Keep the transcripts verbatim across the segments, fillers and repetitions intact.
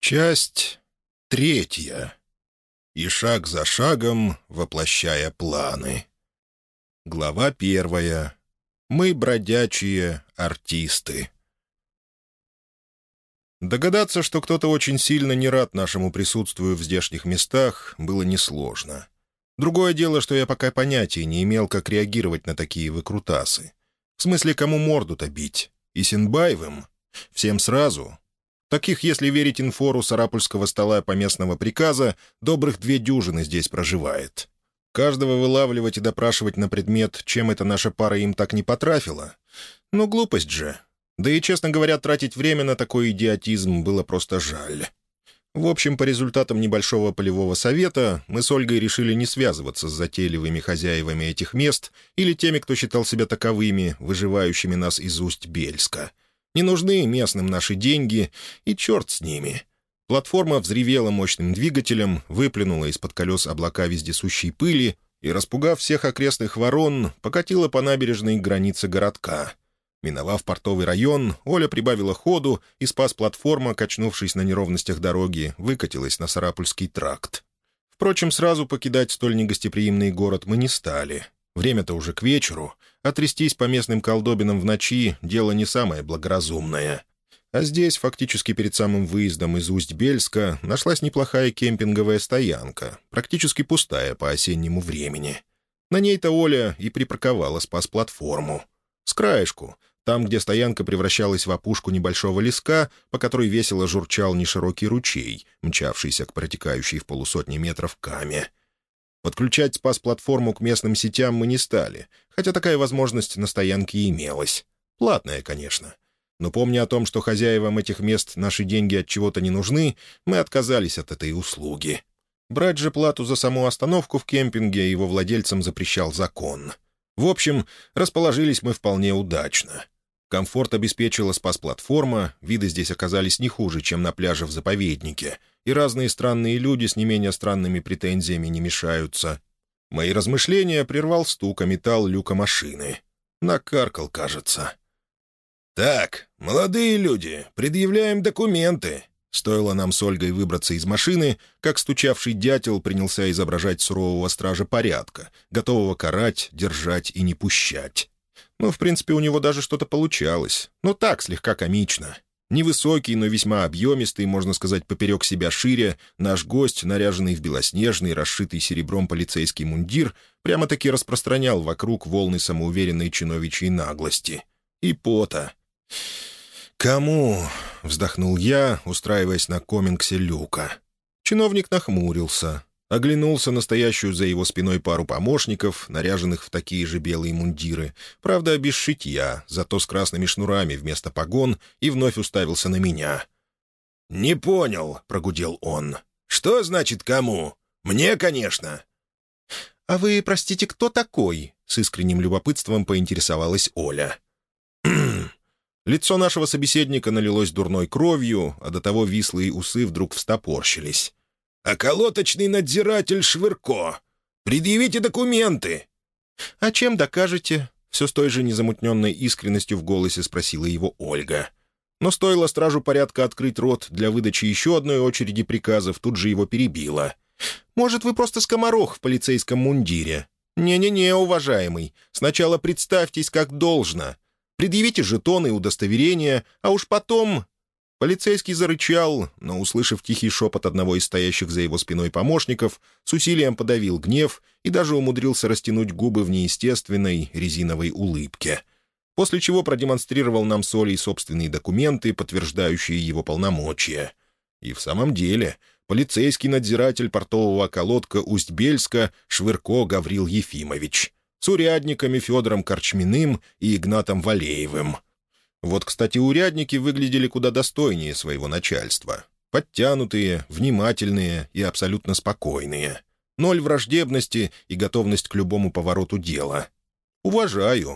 Часть третья. И шаг за шагом воплощая планы. Глава первая. Мы бродячие артисты. Догадаться, что кто-то очень сильно не рад нашему присутствию в здешних местах, было несложно. Другое дело, что я пока понятия не имел, как реагировать на такие выкрутасы. В смысле, кому морду-то бить? Исенбаевым? Всем сразу? Таких, если верить инфору сарапульского стола поместного приказа, добрых две дюжины здесь проживает. Каждого вылавливать и допрашивать на предмет, чем эта наша пара им так не потрафила? Ну, глупость же. Да и, честно говоря, тратить время на такой идиотизм было просто жаль. В общем, по результатам небольшого полевого совета мы с Ольгой решили не связываться с затейливыми хозяевами этих мест или теми, кто считал себя таковыми, выживающими нас из Усть-Бельска. Не нужны местным наши деньги, и черт с ними. Платформа взревела мощным двигателем, выплюнула из-под колес облака вездесущей пыли и, распугав всех окрестных ворон, покатила по набережной границе городка. Миновав портовый район, Оля прибавила ходу, и спас-платформа, качнувшись на неровностях дороги, выкатилась на Сарапульский тракт. Впрочем, сразу покидать столь негостеприимный город мы не стали. Время-то уже к вечеру, а трястись по местным колдобинам в ночи — дело не самое благоразумное. А здесь, фактически перед самым выездом из Усть-Бельска, нашлась неплохая кемпинговая стоянка, практически пустая по осеннему времени. На ней-то Оля и припарковала спас-платформу. С краешку, там, где стоянка превращалась в опушку небольшого леска, по которой весело журчал неширокий ручей, мчавшийся к протекающей в полусотни метров каме. Подключать спас-платформу к местным сетям мы не стали, хотя такая возможность на стоянке имелась. Платная, конечно. Но помня о том, что хозяевам этих мест наши деньги от чего-то не нужны, мы отказались от этой услуги. Брать же плату за саму остановку в кемпинге его владельцам запрещал закон. В общем, расположились мы вполне удачно. Комфорт обеспечила спас-платформа, виды здесь оказались не хуже, чем на пляже в заповеднике, и разные странные люди с не менее странными претензиями не мешаются. Мои размышления прервал стук о металл люка машины. Накаркал, кажется. «Так, молодые люди, предъявляем документы». Стоило нам с Ольгой выбраться из машины, как стучавший дятел принялся изображать сурового стража порядка, готового карать, держать и не пущать. Ну, в принципе, у него даже что-то получалось. Но так, слегка комично. Невысокий, но весьма объемистый, можно сказать, поперек себя шире, наш гость, наряженный в белоснежный, расшитый серебром полицейский мундир, прямо-таки распространял вокруг волны самоуверенной чиновичьей наглости. И пота. «Кому?» — вздохнул я, устраиваясь на комингсе люка. Чиновник нахмурился, оглянулся на стоящую за его спиной пару помощников, наряженных в такие же белые мундиры, правда, без шитья, зато с красными шнурами вместо погон, и вновь уставился на меня. «Не понял», — прогудел он. «Что значит кому? Мне, конечно». «А вы, простите, кто такой?» — с искренним любопытством поинтересовалась Оля. Лицо нашего собеседника налилось дурной кровью, а до того вислые усы вдруг встопорщились. «Околоточный надзиратель Швырко! Предъявите документы!» «А чем докажете?» — все с той же незамутненной искренностью в голосе спросила его Ольга. Но стоило стражу порядка открыть рот для выдачи еще одной очереди приказов, тут же его перебило. «Может, вы просто скоморох в полицейском мундире?» «Не-не-не, уважаемый, сначала представьтесь как должно. Предъявите жетоны и удостоверения, а уж потом...» Полицейский зарычал, но, услышав тихий шепот одного из стоящих за его спиной помощников, с усилием подавил гнев и даже умудрился растянуть губы в неестественной резиновой улыбке. После чего продемонстрировал нам с Олей собственные документы, подтверждающие его полномочия. И в самом деле, полицейский надзиратель портового околотка Усть-Бельска Швырко Гаврил Ефимович, с урядниками Федором Корчминым и Игнатом Валеевым. Вот, кстати, урядники выглядели куда достойнее своего начальства. Подтянутые, внимательные и абсолютно спокойные. Ноль враждебности и готовность к любому повороту дела. Уважаю.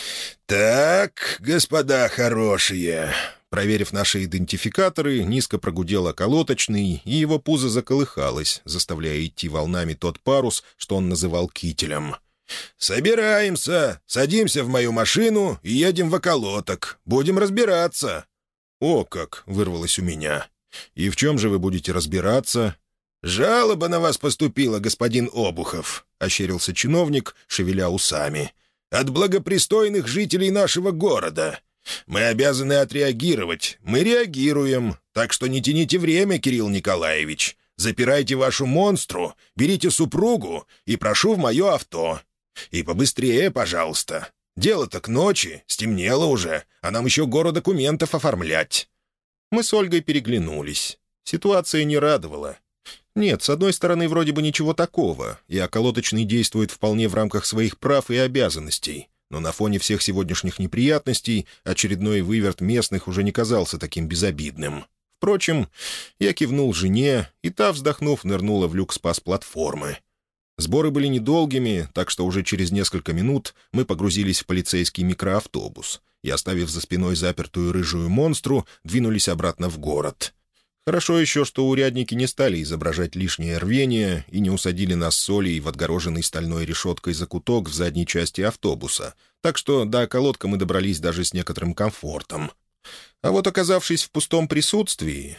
«Так, господа хорошие...» Проверив наши идентификаторы, низко прогудел околоточный, и его пузо заколыхалось, заставляя идти волнами тот парус, что он называл кителем. «Собираемся, садимся в мою машину и едем в околоток. Будем разбираться». «О как!» — вырвалось у меня. «И в чем же вы будете разбираться?» «Жалоба на вас поступила, господин Обухов», — ощерился чиновник, шевеля усами. «От благопристойных жителей нашего города. Мы обязаны отреагировать. Мы реагируем. Так что не тяните время, Кирилл Николаевич. Запирайте вашу монстру, берите супругу и прошу в мое авто. И побыстрее, пожалуйста. Дело-то к ночи, стемнело уже, а нам еще гору документов оформлять». Мы с Ольгой переглянулись. Ситуация не радовала. Нет, с одной стороны, вроде бы ничего такого, и околоточный действует вполне в рамках своих прав и обязанностей. Но на фоне всех сегодняшних неприятностей очередной выверт местных уже не казался таким безобидным. Впрочем, я кивнул жене, и та, вздохнув, нырнула в люк спас-платформы. Сборы были недолгими, так что уже через несколько минут мы погрузились в полицейский микроавтобус и, оставив за спиной запертую рыжую монстру, двинулись обратно в город. Хорошо еще, что урядники не стали изображать лишнее рвение и не усадили нас с Олей в отгороженный стальной решеткой закуток в задней части автобуса, так что до околотка мы добрались даже с некоторым комфортом. А вот оказавшись в пустом присутствии,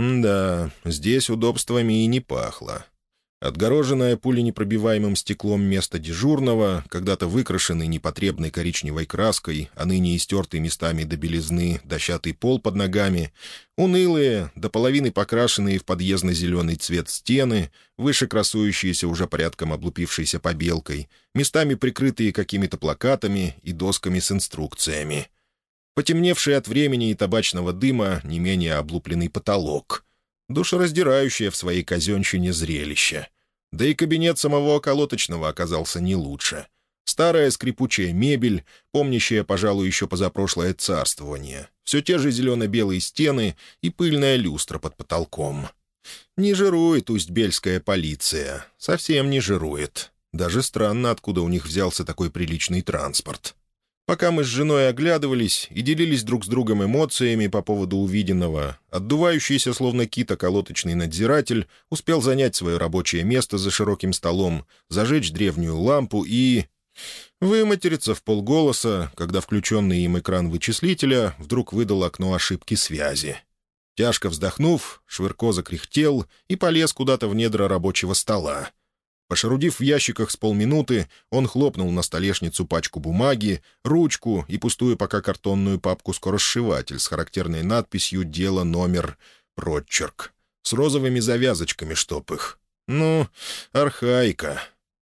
да, здесь удобствами и не пахло. Отгороженное пуленепробиваемым стеклом место дежурного, когда-то выкрашенный непотребной коричневой краской, а ныне истертый местами до белизны дощатый пол под ногами, унылые, до половины покрашенные в подъездно-зеленый цвет стены, выше красующиеся уже порядком облупившейся побелкой, местами прикрытые какими-то плакатами и досками с инструкциями. Потемневший от времени и табачного дыма не менее облупленный потолок. Душераздирающее в своей казенщине зрелище. Да и кабинет самого околоточного оказался не лучше. Старая скрипучая мебель, помнящая, пожалуй, еще позапрошлое царствование. Все те же зелено-белые стены и пыльная люстра под потолком. Не жирует усть-бельская полиция. Совсем не жирует. Даже странно, откуда у них взялся такой приличный транспорт. Пока мы с женой оглядывались и делились друг с другом эмоциями по поводу увиденного, отдувающийся словно кит околоточный надзиратель успел занять свое рабочее место за широким столом, зажечь древнюю лампу и... выматериться вполголоса, когда включенный им экран вычислителя вдруг выдал окно ошибки связи. Тяжко вздохнув, Швырко закряхтел и полез куда-то в недра рабочего стола. Пошарудив в ящиках с полминуты, он хлопнул на столешницу пачку бумаги, ручку и пустую пока картонную папку-скоросшиватель с характерной надписью «Дело номер прочерк» с розовыми завязочками, чтоб их. Ну, архаика.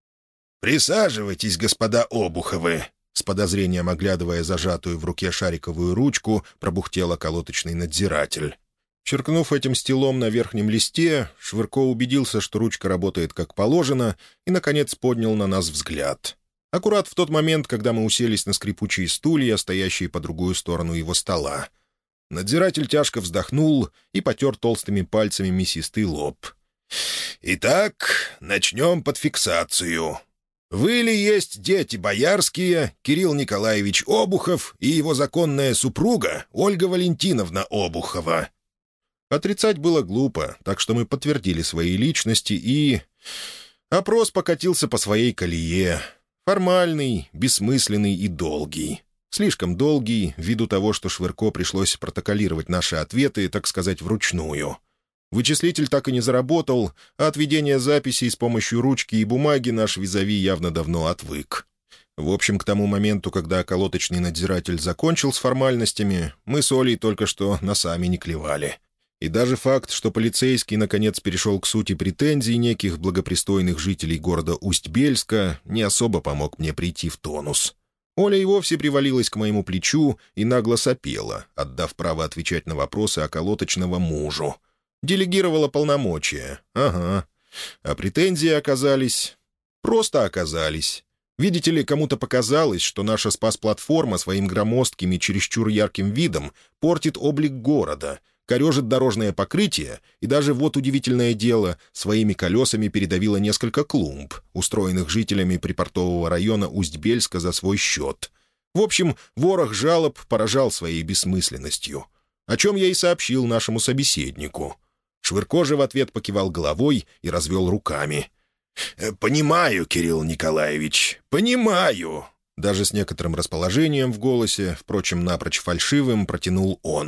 «Присаживайтесь, господа Обуховы!» С подозрением оглядывая зажатую в руке шариковую ручку, пробухтел околоточный надзиратель. Черкнув этим стилом на верхнем листе, Швырко убедился, что ручка работает как положено, и, наконец, поднял на нас взгляд. Аккурат в тот момент, когда мы уселись на скрипучие стулья, стоящие по другую сторону его стола. Надзиратель тяжко вздохнул и потер толстыми пальцами мясистый лоб. «Итак, начнем под фиксацию. Вы ли есть дети боярские, Кирилл Николаевич Обухов и его законная супруга Ольга Валентиновна Обухова?» Отрицать было глупо, так что мы подтвердили свои личности, и... опрос покатился по своей колее. Формальный, бессмысленный и долгий. Слишком долгий, ввиду того, что Швырко пришлось протоколировать наши ответы, так сказать, вручную. Вычислитель так и не заработал, а от ведения записей с помощью ручки и бумаги наш визави явно давно отвык. В общем, к тому моменту, когда околоточный надзиратель закончил с формальностями, мы с Олей только что носами не клевали. И даже факт, что полицейский наконец перешел к сути претензий неких благопристойных жителей города Усть-Бельска, не особо помог мне прийти в тонус. Оля и вовсе привалилась к моему плечу и нагло сопела, отдав право отвечать на вопросы околоточного мужу. Делегировала полномочия. Ага. А претензии оказались... просто оказались. Видите ли, кому-то показалось, что наша спас-платформа своим громоздким и чересчур ярким видом портит облик города — корежит дорожное покрытие, и даже, вот удивительное дело, своими колесами передавило несколько клумб, устроенных жителями припортового района Усть-Бельска за свой счет. В общем, ворох жалоб поражал своей бессмысленностью, о чем я и сообщил нашему собеседнику. Швырко же в ответ покивал головой и развел руками. «Понимаю, Кирилл Николаевич, понимаю!» Даже с некоторым расположением в голосе, впрочем, напрочь фальшивым, протянул он.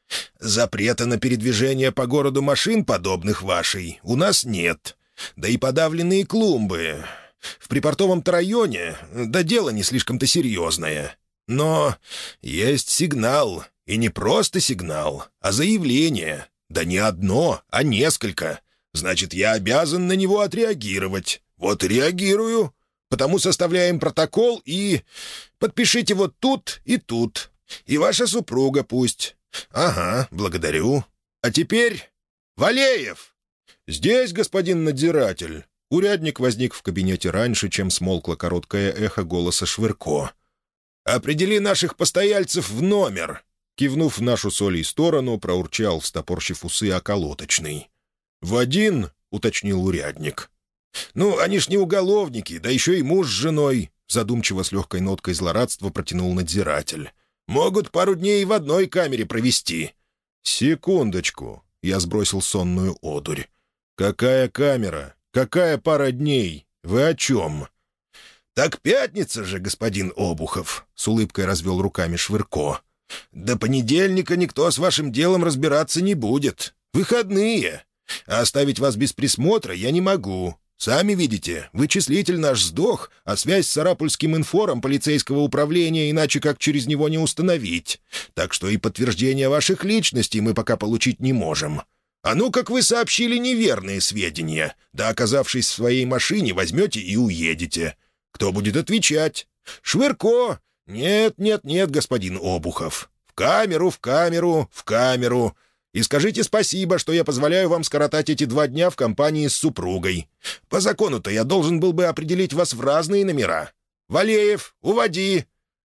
Запрета на передвижение по городу машин, подобных вашей, у нас нет. Да и подавленные клумбы. В припортовом-то районе, да дело не слишком-то серьезное. Но есть сигнал, и не просто сигнал, а заявление. Да не одно, а несколько. Значит, я обязан на него отреагировать. Вот и реагирую. Потому составляем протокол и... Подпишите вот тут и тут. И ваша супруга пусть. Ага, благодарю. А теперь... Валеев! «Здесь, господин надзиратель». Урядник возник в кабинете раньше, чем смолкло короткое эхо голоса Швырко. «Определи наших постояльцев в номер!» Кивнув в нашу с Олей сторону, проурчал, встопорщив усы, околоточный. «В один?» — уточнил урядник. «Ну, они ж не уголовники, да еще и муж с женой», — задумчиво с легкой ноткой злорадства протянул надзиратель. «Могут пару дней в одной камере провести». «Секундочку», — я сбросил сонную одурь. «Какая камера? Какая пара дней? Вы о чем?» «Так пятница же, господин Обухов», — с улыбкой развел руками Швырко. «До понедельника никто с вашим делом разбираться не будет. Выходные. А оставить вас без присмотра я не могу. Сами видите, вычислитель наш сдох, а связь с Сарапульским инфором полицейского управления иначе как через него не установить. Так что и подтверждение ваших личностей мы пока получить не можем. А ну, как вы сообщили неверные сведения, да, оказавшись в своей машине, возьмете и уедете. Кто будет отвечать? Швырко? Нет, нет, нет, господин Обухов. В камеру, в камеру, в камеру. И скажите спасибо, что я позволяю вам скоротать эти два дня в компании с супругой. По закону-то я должен был бы определить вас в разные номера. Валеев, уводи!»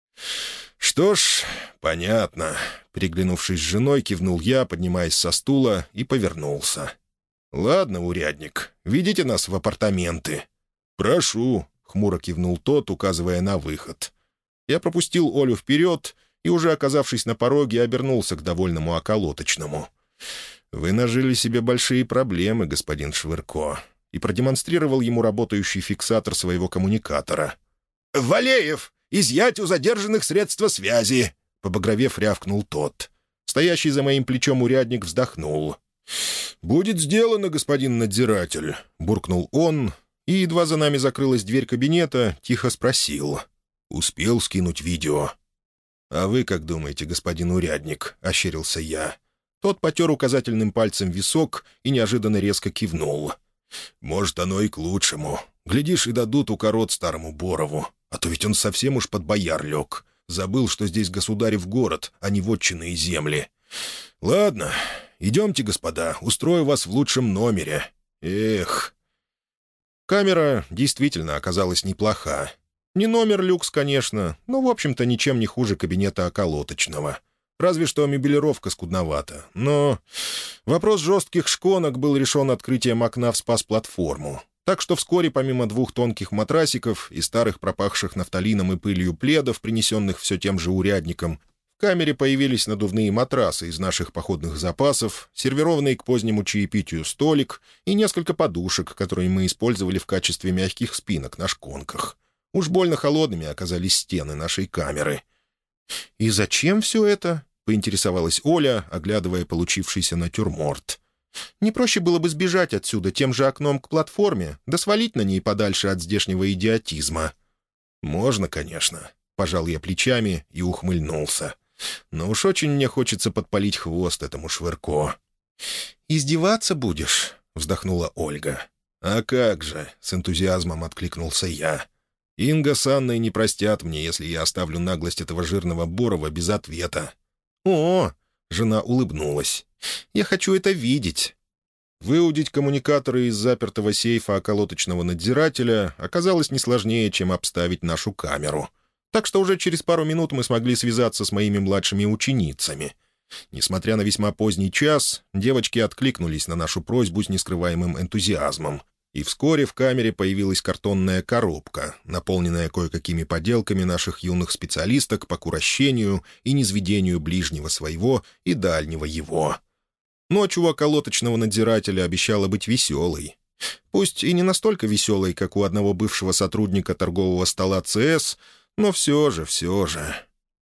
«Что ж, понятно». Переглянувшись с женой, кивнул я, поднимаясь со стула, и повернулся. «Ладно, урядник, ведите нас в апартаменты». «Прошу», — хмуро кивнул тот, указывая на выход. Я пропустил Олю вперед и, уже оказавшись на пороге, обернулся к довольному околоточному. «Вы нажили себе большие проблемы, господин Швырко», и продемонстрировал ему работающий фиксатор своего коммуникатора. «Валеев, изъять у задержанных средства связи!» Побагровев, рявкнул тот. Стоящий за моим плечом урядник вздохнул. «Будет сделано, господин надзиратель», — буркнул он, и, едва за нами закрылась дверь кабинета, тихо спросил. «Успел скинуть видео?» «А вы как думаете, господин урядник?» — ощерился я. Тот потер указательным пальцем висок и неожиданно резко кивнул. «Может, оно и к лучшему. Глядишь, и дадут укорот старому Борову. А то ведь он совсем уж под бояр лег. Забыл, что здесь государев город, а не вотчинные земли. Ладно, идемте, господа, устрою вас в лучшем номере. Эх». Камера действительно оказалась неплоха. Не номер люкс, конечно, но, в общем-то, ничем не хуже кабинета околоточного. Разве что мебелировка скудновата. Но вопрос жестких шконок был решен открытием окна в спас-платформу. Так что вскоре, помимо двух тонких матрасиков и старых пропахших нафталином и пылью пледов, принесенных все тем же урядником, в камере появились надувные матрасы из наших походных запасов, сервированный к позднему чаепитию столик и несколько подушек, которые мы использовали в качестве мягких спинок на шконках. Уж больно холодными оказались стены нашей камеры. «И зачем все это?» — поинтересовалась Оля, оглядывая получившийся натюрморт. «Не проще было бы сбежать отсюда тем же окном к платформе, да свалить на ней подальше от здешнего идиотизма». «Можно, конечно», — пожал я плечами и ухмыльнулся. «Но уж очень мне хочется подпалить хвост этому Швырко». «Издеваться будешь?» — вздохнула Ольга. «А как же?» — с энтузиазмом откликнулся я. «Инга с Анной не простят мне, если я оставлю наглость этого жирного Борова без ответа». «О!» — жена улыбнулась. «Я хочу это видеть». Выудить коммуникаторы из запертого сейфа околоточного надзирателя оказалось не сложнее, чем обставить нашу камеру. Так что уже через пару минут мы смогли связаться с моими младшими ученицами. Несмотря на весьма поздний час, девочки откликнулись на нашу просьбу с нескрываемым энтузиазмом. И вскоре в камере появилась картонная коробка, наполненная кое-какими поделками наших юных специалисток по курощению и низведению ближнего своего и дальнего его. Ночь у околоточного надзирателя обещала быть веселой. Пусть и не настолько веселой, как у одного бывшего сотрудника торгового стола ЦС, но все же, все же...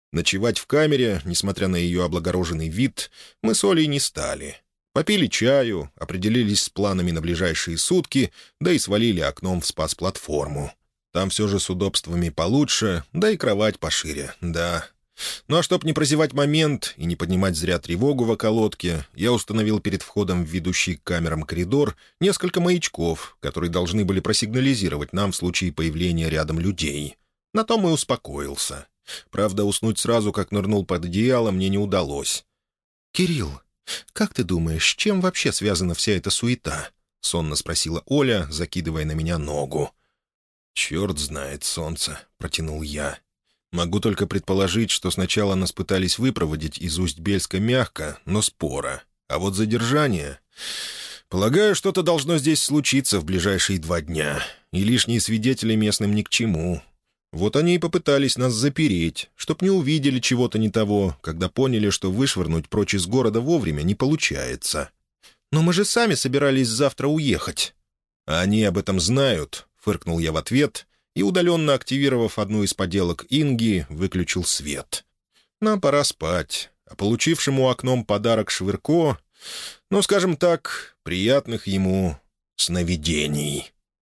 Ночевать в камере, несмотря на ее облагороженный вид, мы с Олей не стали. Попили чаю, определились с планами на ближайшие сутки, да и свалили окном в спас-платформу. Там все же с удобствами получше, да и кровать пошире, да. Ну а чтоб не прозевать момент и не поднимать зря тревогу в околотке, я установил перед входом в ведущий к камерам коридор несколько маячков, которые должны были просигнализировать нам в случае появления рядом людей. На том и успокоился. Правда, уснуть сразу, как нырнул под одеяло, мне не удалось. «Кирилл, как ты думаешь, с чем вообще связана вся эта суета?» — сонно спросила Оля, закидывая на меня ногу. «Черт знает, солнце», — протянул я. «Могу только предположить, что сначала нас пытались выпроводить из Усть-Бельска мягко, но споро. А вот задержание... Полагаю, что-то должно здесь случиться в ближайшие два дня, и лишние свидетели местным ни к чему. Вот они и попытались нас запереть, чтоб не увидели чего-то не того, когда поняли, что вышвырнуть прочь из города вовремя не получается. Но мы же сами собирались завтра уехать». «А они об этом знают», — фыркнул я в ответ, и, удаленно активировав одну из поделок Инги, выключил свет. Нам пора спать, а получившему окном подарок Швырко, ну, скажем так, приятных ему сновидений.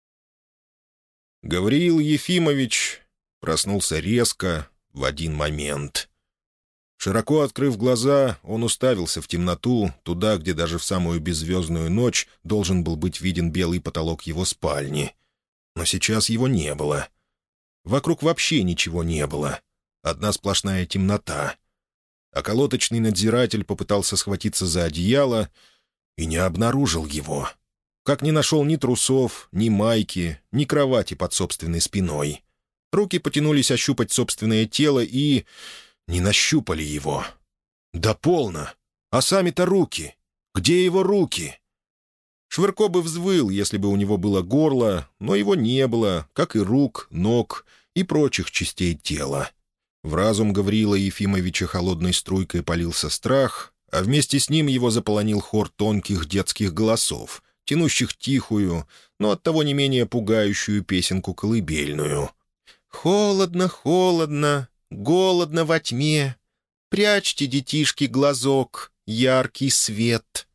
Гавриил Ефимович проснулся резко, в один момент. Широко открыв глаза, он уставился в темноту, туда, где даже в самую беззвездную ночь должен был быть виден белый потолок его спальни. Но сейчас его не было. Вокруг вообще ничего не было. Одна сплошная темнота. Околоточный надзиратель попытался схватиться за одеяло и не обнаружил его. Как не нашел ни трусов, ни майки, ни кровати под собственной спиной. Руки потянулись ощупать собственное тело и... не нащупали его. Да полно! А сами-то руки! Где его руки? Швырко бы взвыл, если бы у него было горло, но его не было, как и рук, ног и прочих частей тела. В разум Гавриила Ефимовича холодной струйкой полился страх, а вместе с ним его заполонил хор тонких детских голосов, тянущих тихую, но оттого не менее пугающую песенку колыбельную. «Холодно, холодно, голодно во тьме, прячьте, детишки, глазок, яркий свет».